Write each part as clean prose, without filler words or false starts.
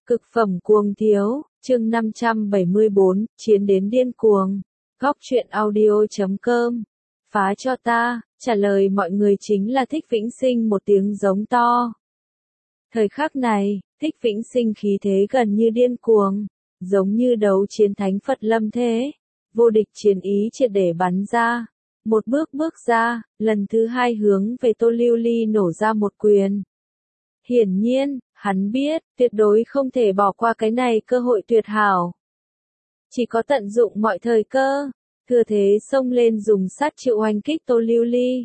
Cực phẩm cuồng thiếu, chương 574, chiến đến điên cuồng. Góc truyện audio.com. Phá cho ta, trả lời mọi người chính là Thích Vĩnh Sinh một tiếng giống to. Thời khắc này, Thích Vĩnh Sinh khí thế gần như điên cuồng, giống như đấu chiến thánh Phật lâm thế, vô địch chiến ý triệt để bắn ra. Một bước bước ra, lần thứ hai hướng về Tô Lưu Ly nổ ra một quyền. Hiển nhiên, hắn biết, tuyệt đối không thể bỏ qua cái này cơ hội tuyệt hảo. Chỉ có tận dụng mọi thời cơ, thừa thế xông lên dùng sát chiêu oanh kích Tô Lưu Ly,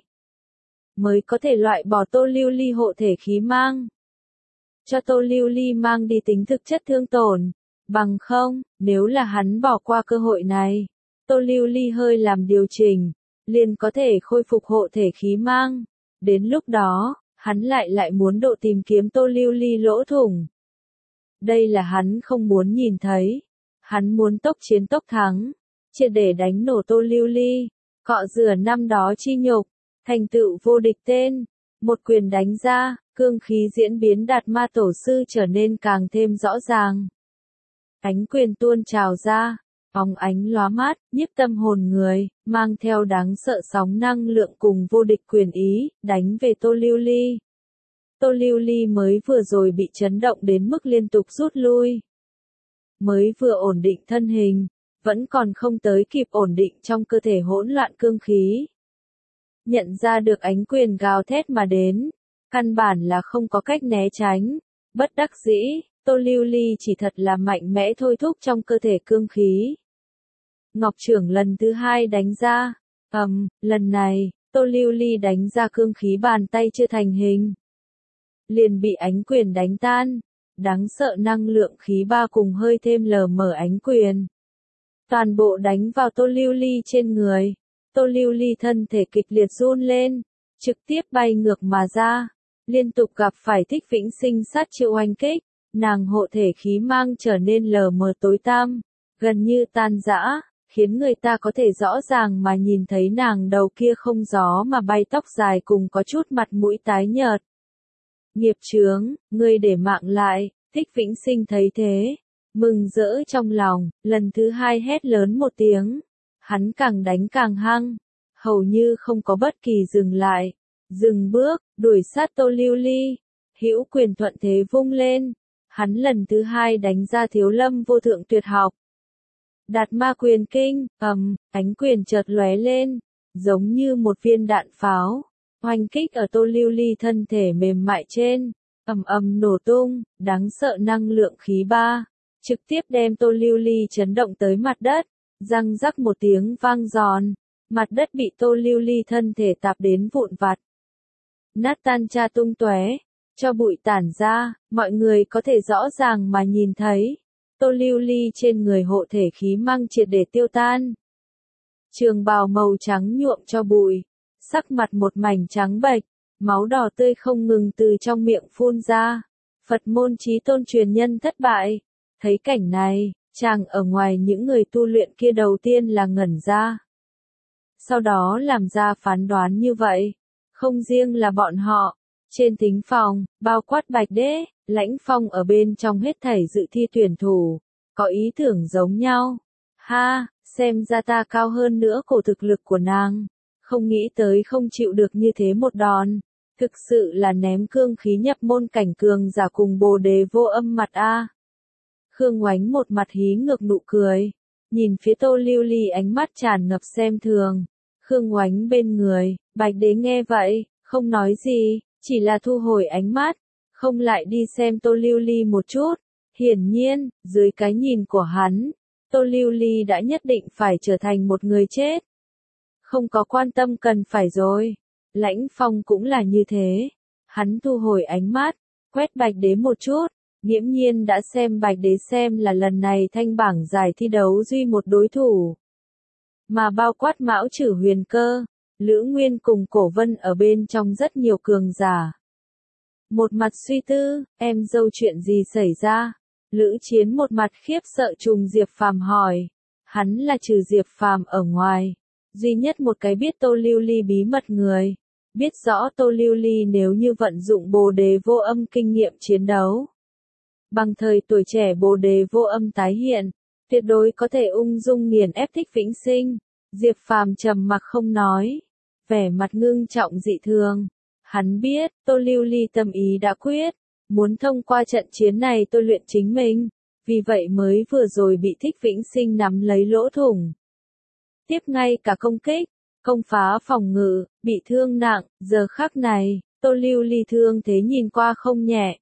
mới có thể loại bỏ Tô Lưu Ly hộ thể khí mang. Cho Tô Lưu Ly mang đi tính thực chất thương tổn. Bằng không, nếu là hắn bỏ qua cơ hội này, Tô Lưu Ly hơi làm điều chỉnh, liền có thể khôi phục hộ thể khí mang. Đến lúc đó, hắn lại muốn độ tìm kiếm Tô Lưu Ly lỗ thủng. Đây là hắn không muốn nhìn thấy. Hắn muốn tốc chiến tốc thắng, triệt để đánh nổ Tô Lưu Ly, cọ rửa năm đó chi nhục, thành tựu vô địch tên. Một quyền đánh ra, cương khí diễn biến Đạt Ma Tổ Sư trở nên càng thêm rõ ràng. Ánh quyền tuôn trào ra, óng ánh lóa mát, nhiếp tâm hồn người, mang theo đáng sợ sóng năng lượng cùng vô địch quyền ý, đánh về Tô Lưu Ly. Tô Lưu Ly mới vừa rồi bị chấn động đến mức liên tục rút lui. Mới vừa ổn định thân hình, vẫn còn không tới kịp ổn định trong cơ thể hỗn loạn cương khí. Nhận ra được ánh quyền gào thét mà đến, căn bản là không có cách né tránh, bất đắc dĩ, Tô Lưu Ly chỉ thật là mạnh mẽ thôi thúc trong cơ thể cương khí. Ngọc Trưởng lần thứ hai đánh ra, lần này, Tô Lưu Ly đánh ra cương khí bàn tay chưa thành hình, liền bị ánh quyền đánh tan. Đáng sợ năng lượng khí ba cùng hơi thêm lờ mờ ánh quyền, toàn bộ đánh vào Tô Lưu Ly trên người. Tô Lưu Ly thân thể kịch liệt run lên, trực tiếp bay ngược mà ra, liên tục gặp phải Thích Vĩnh Sinh sát chiêu oanh kích, nàng hộ thể khí mang trở nên lờ mờ tối tăm, gần như tan rã, khiến người ta có thể rõ ràng mà nhìn thấy nàng đầu kia không gió mà bay tóc dài cùng có chút mặt mũi tái nhợt. Nghiệp chướng, ngươi để mạng lại. Thích Vĩnh Sinh thấy thế, mừng rỡ trong lòng, lần thứ hai hét lớn một tiếng. Hắn càng đánh càng hăng, hầu như không có bất kỳ dừng lại. Dừng bước, đuổi sát Tô Lưu Ly, hữu quyền thuận thế vung lên. Hắn lần thứ hai đánh ra Thiếu Lâm vô thượng tuyệt học. Đạt Ma quyền kinh, ánh quyền chợt lóe lên, giống như một viên đạn pháo, oanh kích ở Tô Lưu Ly thân thể mềm mại trên. Nổ tung, đáng sợ năng lượng khí ba, trực tiếp đem Tô Lưu Ly chấn động tới mặt đất, răng rắc một tiếng vang giòn, mặt đất bị Tô Lưu Ly thân thể tạp đến vụn vặt. Nát tan cha tung tóe, cho bụi tản ra, mọi người có thể rõ ràng mà nhìn thấy, Tô Lưu Ly trên người hộ thể khí mang triệt để tiêu tan. Trường bào màu trắng nhuộm cho bụi, sắc mặt một mảnh trắng bệch. Máu đỏ tươi không ngừng từ trong miệng phun ra. Phật môn chí tôn truyền nhân thất bại. Thấy cảnh này, chàng ở ngoài những người tu luyện kia đầu tiên là ngẩn ra. Sau đó làm ra phán đoán như vậy. Không riêng là bọn họ. Trên thính phòng, bao quát Bạch Đế, Lãnh Phong ở bên trong hết thảy dự thi tuyển thủ. Có ý tưởng giống nhau. Ha, xem ra ta cao hơn nữa cổ thực lực của nàng. Không nghĩ tới không chịu được như thế một đòn. Thực sự là ném cương khí nhập môn cảnh cường giả cùng Bồ Đề vô âm mặt a. Khương Oánh một mặt hí ngược nụ cười, nhìn phía Tô Lưu Ly ánh mắt tràn ngập xem thường. Khương Oánh bên người, Bạch Đế nghe vậy, không nói gì, chỉ là thu hồi ánh mắt, không lại đi xem Tô Lưu Ly một chút. Hiển nhiên, dưới cái nhìn của hắn, Tô Lưu Ly đã nhất định phải trở thành một người chết. Không có quan tâm cần phải rồi. Lãnh Phong cũng là như thế. Hắn thu hồi ánh mắt, quét Bạch Đế một chút, nghiễm nhiên đã xem Bạch Đế xem là lần này thanh bảng giải thi đấu duy một đối thủ. Mà bao quát Mão Chử Huyền Cơ, Lữ Nguyên cùng Cổ Vân ở bên trong rất nhiều cường giả. Một mặt suy tư, em dâu chuyện gì xảy ra? Lữ Chiến một mặt khiếp sợ trùng Diệp Phàm hỏi. Hắn là trừ Diệp Phàm ở ngoài, duy nhất một cái biết Tô Lưu Ly bí mật người. Biết rõ Tô Lưu Ly nếu như vận dụng Bồ Đề vô âm kinh nghiệm chiến đấu, Bằng thời tuổi trẻ Bồ đề vô âm tái hiện, tuyệt đối có thể ung dung nghiền ép Thích Vĩnh Sinh. Diệp Phàm trầm mặc không nói, vẻ mặt ngưng trọng dị thường. Hắn biết, Tô Lưu Ly tâm ý đã quyết, muốn thông qua trận chiến này tôi luyện chính mình, vì vậy mới vừa rồi bị Thích Vĩnh Sinh nắm lấy lỗ thủng. Tiếp ngay cả công kích, công phá phòng ngự, bị thương nặng, giờ khắc này, Tô Lưu Ly thương thế nhìn qua không nhẹ,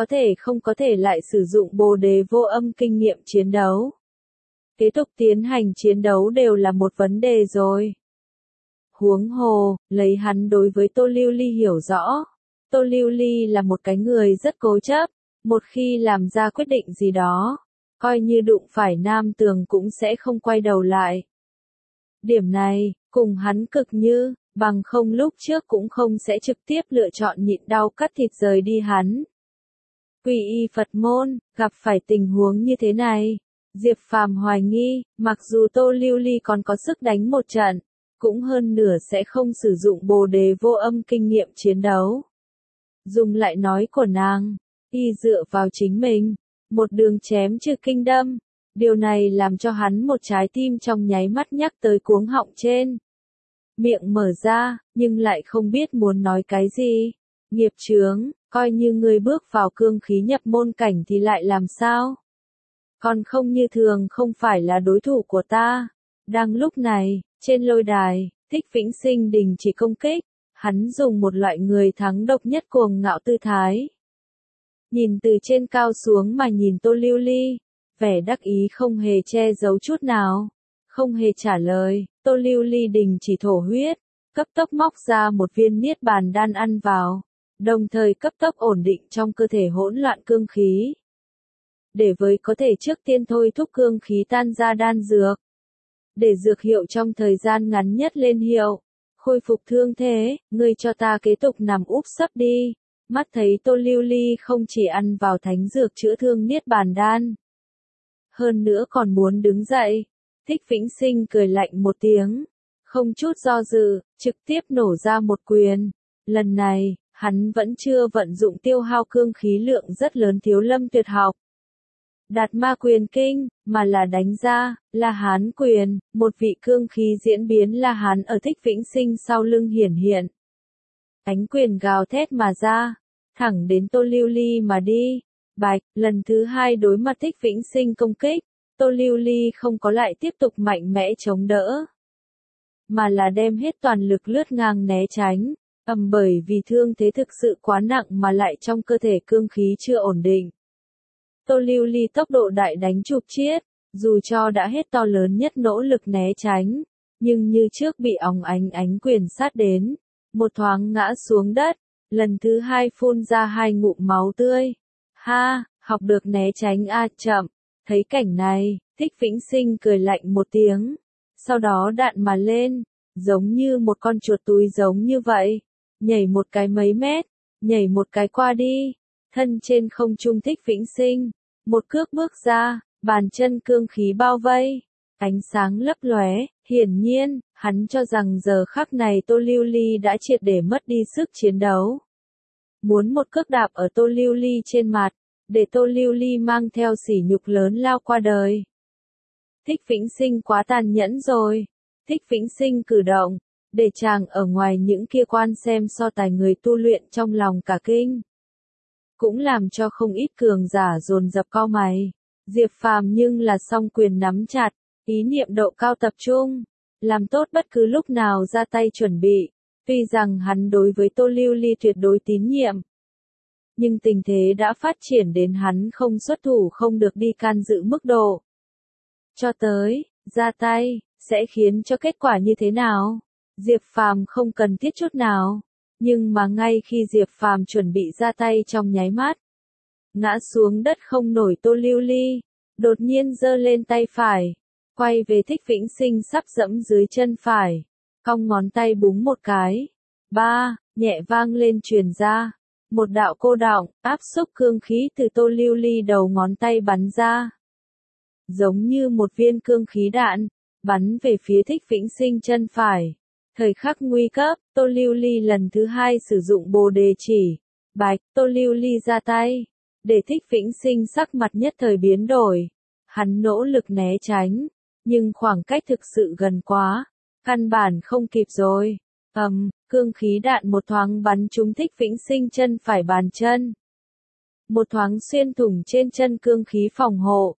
có thể lại sử dụng Bồ đề vô âm kinh nghiệm chiến đấu. Tiếp tục tiến hành chiến đấu đều là một vấn đề rồi. Huống hồ, lấy hắn đối với Tô Lưu Ly hiểu rõ, Tô Lưu Ly là một cái người rất cố chấp, một khi làm ra quyết định gì đó, coi như đụng phải nam tường cũng sẽ không quay đầu lại. Điểm này, cùng hắn cực như, bằng không lúc trước cũng không sẽ trực tiếp lựa chọn nhịn đau cắt thịt rời đi hắn. Quy y Phật môn, gặp phải tình huống như thế này, Diệp Phàm hoài nghi, mặc dù Tô Lưu Ly còn có sức đánh một trận, cũng hơn nửa sẽ không sử dụng Bồ đề vô âm kinh nghiệm chiến đấu. Dùng lại nói của nàng, y dựa vào chính mình, một đường chém trừ kinh đâm, điều này làm cho hắn một trái tim trong nháy mắt nhắc tới cuống họng trên. Miệng mở ra, nhưng lại không biết muốn nói cái gì. Nghiệp chướng, coi như người bước vào cương khí nhập môn cảnh thì lại làm sao? Còn không như thường không phải là đối thủ của ta. Đang lúc này, trên lôi đài, Thích Vĩnh Sinh đình chỉ công kích, hắn dùng một loại người thắng độc nhất cuồng ngạo tư thái. Nhìn từ trên cao xuống mà nhìn Tô Lưu Ly, vẻ đắc ý không hề che giấu chút nào, không hề trả lời, Tô Lưu Ly đình chỉ thổ huyết, cấp tốc móc ra một viên niết bàn đan ăn vào, đồng thời cấp tốc ổn định trong cơ thể hỗn loạn cương khí. Để với có thể trước tiên thôi thúc cương khí tan ra đan dược. Để dược hiệu trong thời gian ngắn nhất lên hiệu, khôi phục thương thế, ngươi cho ta kế tục nằm úp sấp đi. Mắt thấy Tô Lưu Ly không chỉ ăn vào thánh dược chữa thương niết bàn đan, hơn nữa còn muốn đứng dậy. Thích Vĩnh Sinh cười lạnh một tiếng, không chút do dự, trực tiếp nổ ra một quyền. Lần này, hắn vẫn chưa vận dụng tiêu hao cương khí lượng rất lớn Thiếu Lâm tuyệt học. Đạt ma quyền kinh, mà là đánh ra, La Hán quyền, một vị cương khí diễn biến La Hán ở Thích Vĩnh Sinh sau lưng hiển hiện. Ánh quyền gào thét mà ra, thẳng đến Tô Lưu Ly mà đi. Bạch, lần thứ hai đối mặt Thích Vĩnh Sinh công kích, Tô Lưu Ly không có lại tiếp tục mạnh mẽ chống đỡ, mà là đem hết toàn lực lướt ngang né tránh, bởi vì thương thế thực sự quá nặng mà lại trong cơ thể cương khí chưa ổn định. Tô Lưu Ly tốc độ đại đánh chụp chiết, dù cho đã hết to lớn nhất nỗ lực né tránh, nhưng như trước bị óng ánh quyền sát đến, một thoáng ngã xuống đất, lần thứ hai phun ra hai ngụm máu tươi. Ha, học được né tránh chậm. Thấy cảnh này, Thích Vĩnh Sinh cười lạnh một tiếng, sau đó đạn mà lên, giống như một con chuột túi giống như vậy, nhảy một cái mấy mét, nhảy một cái qua đi, thân trên không trung Thích Vĩnh Sinh, một cước bước ra, bàn chân cương khí bao vây, ánh sáng lấp lóe, hiển nhiên, hắn cho rằng giờ khắc này Tô Lưu Ly đã triệt để mất đi sức chiến đấu. Muốn một cước đạp ở Tô Lưu Ly trên mặt, để Tô Lưu Ly mang theo sỉ nhục lớn lao qua đời. Thích Vĩnh Sinh quá tàn nhẫn rồi. Thích Vĩnh Sinh cử động, để chàng ở ngoài những kia quan xem so tài người tu luyện trong lòng cả kinh. Cũng làm cho không ít cường giả dồn dập cau mày. Diệp Phàm nhưng là song quyền nắm chặt, ý niệm độ cao tập trung, làm tốt bất cứ lúc nào ra tay chuẩn bị. Tuy rằng hắn đối với Tô Lưu Ly tuyệt đối tín nhiệm, nhưng tình thế đã phát triển đến hắn không xuất thủ không được đi can dự mức độ. Cho tới, ra tay, sẽ khiến cho kết quả như thế nào? Diệp Phàm không cần thiết chút nào. Nhưng mà ngay khi Diệp Phàm chuẩn bị ra tay trong nháy mắt, ngã xuống đất không nổi Tô Lưu Ly, đột nhiên giơ lên tay phải, quay về Thích Vĩnh Sinh sắp dẫm dưới chân phải, cong ngón tay búng một cái. Ba, nhẹ vang lên truyền ra. Một đạo cô đọng, áp xúc cương khí từ Tô Lưu Ly đầu ngón tay bắn ra. Giống như một viên cương khí đạn, bắn về phía Thích Vĩnh Sinh chân phải. Thời khắc nguy cấp, Tô Lưu Ly lần thứ hai sử dụng Bồ đề chỉ. Bạch, Tô Lưu Ly ra tay. để Thích Vĩnh Sinh sắc mặt nhất thời biến đổi. Hắn nỗ lực né tránh, nhưng khoảng cách thực sự gần quá, căn bản không kịp rồi. Cương khí đạn một thoáng bắn trúng Thích Vĩnh Sinh chân phải bàn chân. Một thoáng xuyên thủng trên chân cương khí phòng hộ,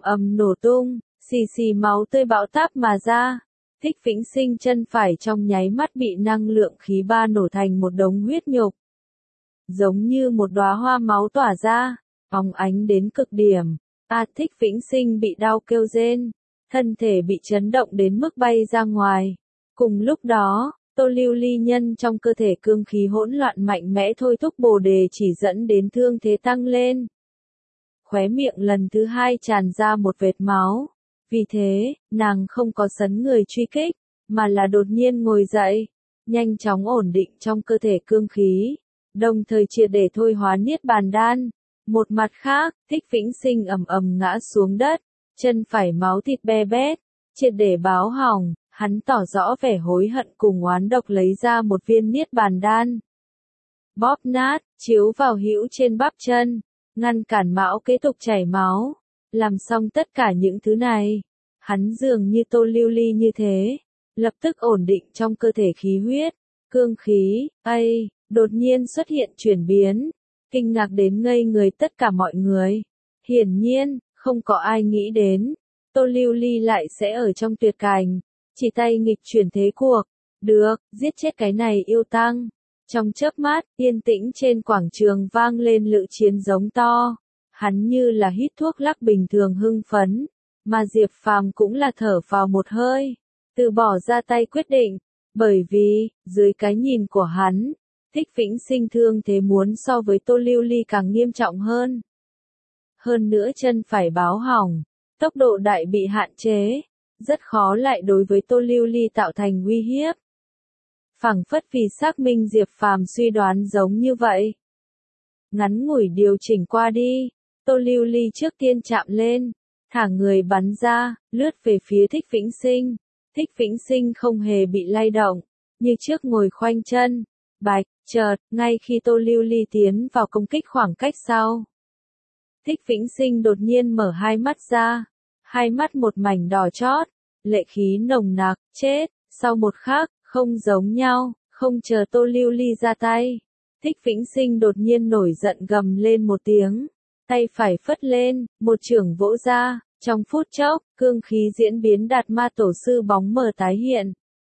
nổ tung, xì xì máu tươi bão táp mà ra. Thích Vĩnh Sinh chân phải trong nháy mắt bị năng lượng khí ba nổ thành một đống huyết nhục. Giống như một đóa hoa máu tỏa ra, óng ánh đến cực điểm. Thích Vĩnh Sinh bị đau kêu rên, thân thể bị chấn động đến mức bay ra ngoài. Cùng lúc đó, Tô Lưu Ly nhân trong cơ thể cương khí hỗn loạn mạnh mẽ thôi thúc bồ đề chỉ dẫn đến thương thế tăng lên. Khóe miệng lần thứ hai tràn ra một vệt máu. Vì thế, nàng không có sấn người truy kích, mà là đột nhiên ngồi dậy, nhanh chóng ổn định trong cơ thể cương khí, đồng thời triệt để thôi hóa niết bàn đan. Một mặt khác, Thích Vĩnh Sinh ầm ngã xuống đất, chân phải máu thịt be bét, triệt để báo hỏng, hắn tỏ rõ vẻ hối hận cùng oán độc lấy ra một viên niết bàn đan. Bóp nát, chiếu vào hữu trên bắp chân, ngăn cản máu kế tục chảy máu. Làm xong tất cả những thứ này, hắn dường như Tô Lưu Ly như thế, lập tức ổn định trong cơ thể khí huyết, cương khí, đột nhiên xuất hiện chuyển biến, kinh ngạc đến ngây người tất cả mọi người. Hiển nhiên, không có ai nghĩ đến, Tô Lưu Ly lại sẽ ở trong tuyệt cảnh, chỉ tay nghịch chuyển thế cuộc, được, giết chết cái này yêu tăng. Trong chớp mắt, yên tĩnh trên quảng trường vang lên lự chiến giống to. Hắn như là hít thuốc lắc bình thường hưng phấn, mà Diệp Phàm cũng là thở vào một hơi, từ bỏ ra tay quyết định, bởi vì, dưới cái nhìn của hắn, Thích Vĩnh Sinh thương thế muốn so với Tô Lưu Ly càng nghiêm trọng hơn. Hơn nữa chân phải báo hỏng, tốc độ đại bị hạn chế, rất khó lại đối với Tô Lưu Ly tạo thành uy hiếp. Phảng phất vì xác minh Diệp Phàm suy đoán giống như vậy. Ngắn ngủi điều chỉnh qua đi. Tô Lưu Ly trước tiên chạm lên, thả người bắn ra, lướt về phía Thích Vĩnh Sinh. Thích Vĩnh Sinh không hề bị lay động, như trước ngồi khoanh chân. Bạch, chợt, ngay khi Tô Lưu Ly tiến vào công kích khoảng cách sau. Thích Vĩnh Sinh đột nhiên mở hai mắt ra, hai mắt một mảnh đỏ chót, lệ khí nồng nặc, chết, sau một khắc, không giống nhau, không chờ Tô Lưu Ly ra tay. Thích Vĩnh Sinh đột nhiên nổi giận gầm lên một tiếng. Tay phải phất lên, một chưởng vỗ ra, trong phút chốc, cương khí diễn biến Đạt Ma Tổ Sư bóng mờ tái hiện.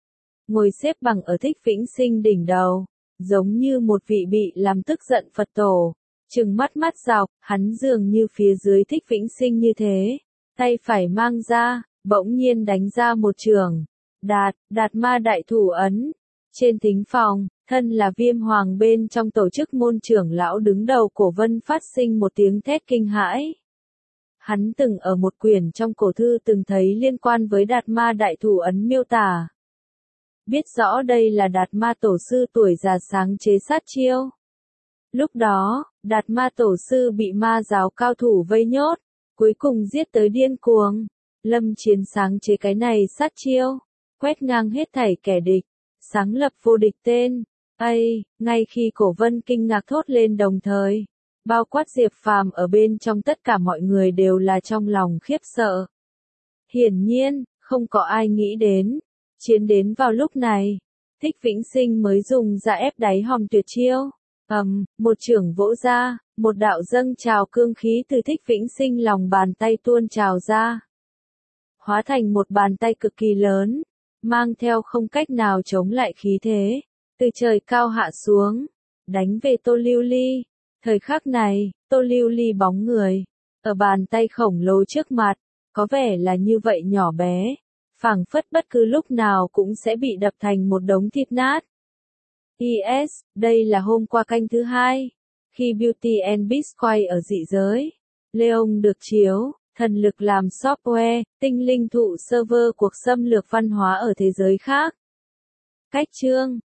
Ngồi xếp bằng ở Thích Vĩnh Sinh đỉnh đầu, giống như một vị bị làm tức giận Phật tổ, trừng mắt dọc, hắn dường như phía dưới Thích Vĩnh Sinh như thế, tay phải mang ra, bỗng nhiên đánh ra một chưởng, Đạt Ma Đại Thủ Ấn. Trên thính phòng, thân là Viêm Hoàng bên trong tổ chức môn trưởng lão đứng đầu Cổ Vân phát sinh một tiếng thét kinh hãi. Hắn từng ở một quyển trong cổ thư từng thấy liên quan với Đạt Ma Đại Thủ Ấn miêu tả. Biết rõ đây là Đạt Ma Tổ Sư tuổi già sáng chế sát chiêu. Lúc đó, Đạt Ma Tổ Sư bị ma giáo cao thủ vây nhốt, cuối cùng giết tới điên cuồng. Lâm Chiến sáng chế cái này sát chiêu, quét ngang hết thảy kẻ địch. Sáng lập vô địch tên, ngay khi Cổ Vân kinh ngạc thốt lên đồng thời, bao quát Diệp Phàm ở bên trong tất cả mọi người đều là trong lòng khiếp sợ. Hiển nhiên, không có ai nghĩ đến, chiến đến vào lúc này, Thích Vĩnh Sinh mới dùng ra ép đáy hòm tuyệt chiêu, một chưởng vỗ ra, một đạo dâng trào cương khí từ Thích Vĩnh Sinh lòng bàn tay tuôn trào ra. Hóa thành một bàn tay cực kỳ lớn. Mang theo không cách nào chống lại khí thế, từ trời cao hạ xuống, đánh về Tô Lưu Ly. Thời khắc này, Tô Lưu Ly bóng người, ở bàn tay khổng lồ trước mặt, có vẻ là như vậy nhỏ bé, phảng phất bất cứ lúc nào cũng sẽ bị đập thành một đống thịt nát. Đây là hôm qua canh thứ 2, khi Beauty and Beast quay ở dị giới, Leon được chiếu. Thần lực làm software, tinh linh thụ server cuộc xâm lược văn hóa ở thế giới khác. Cách chương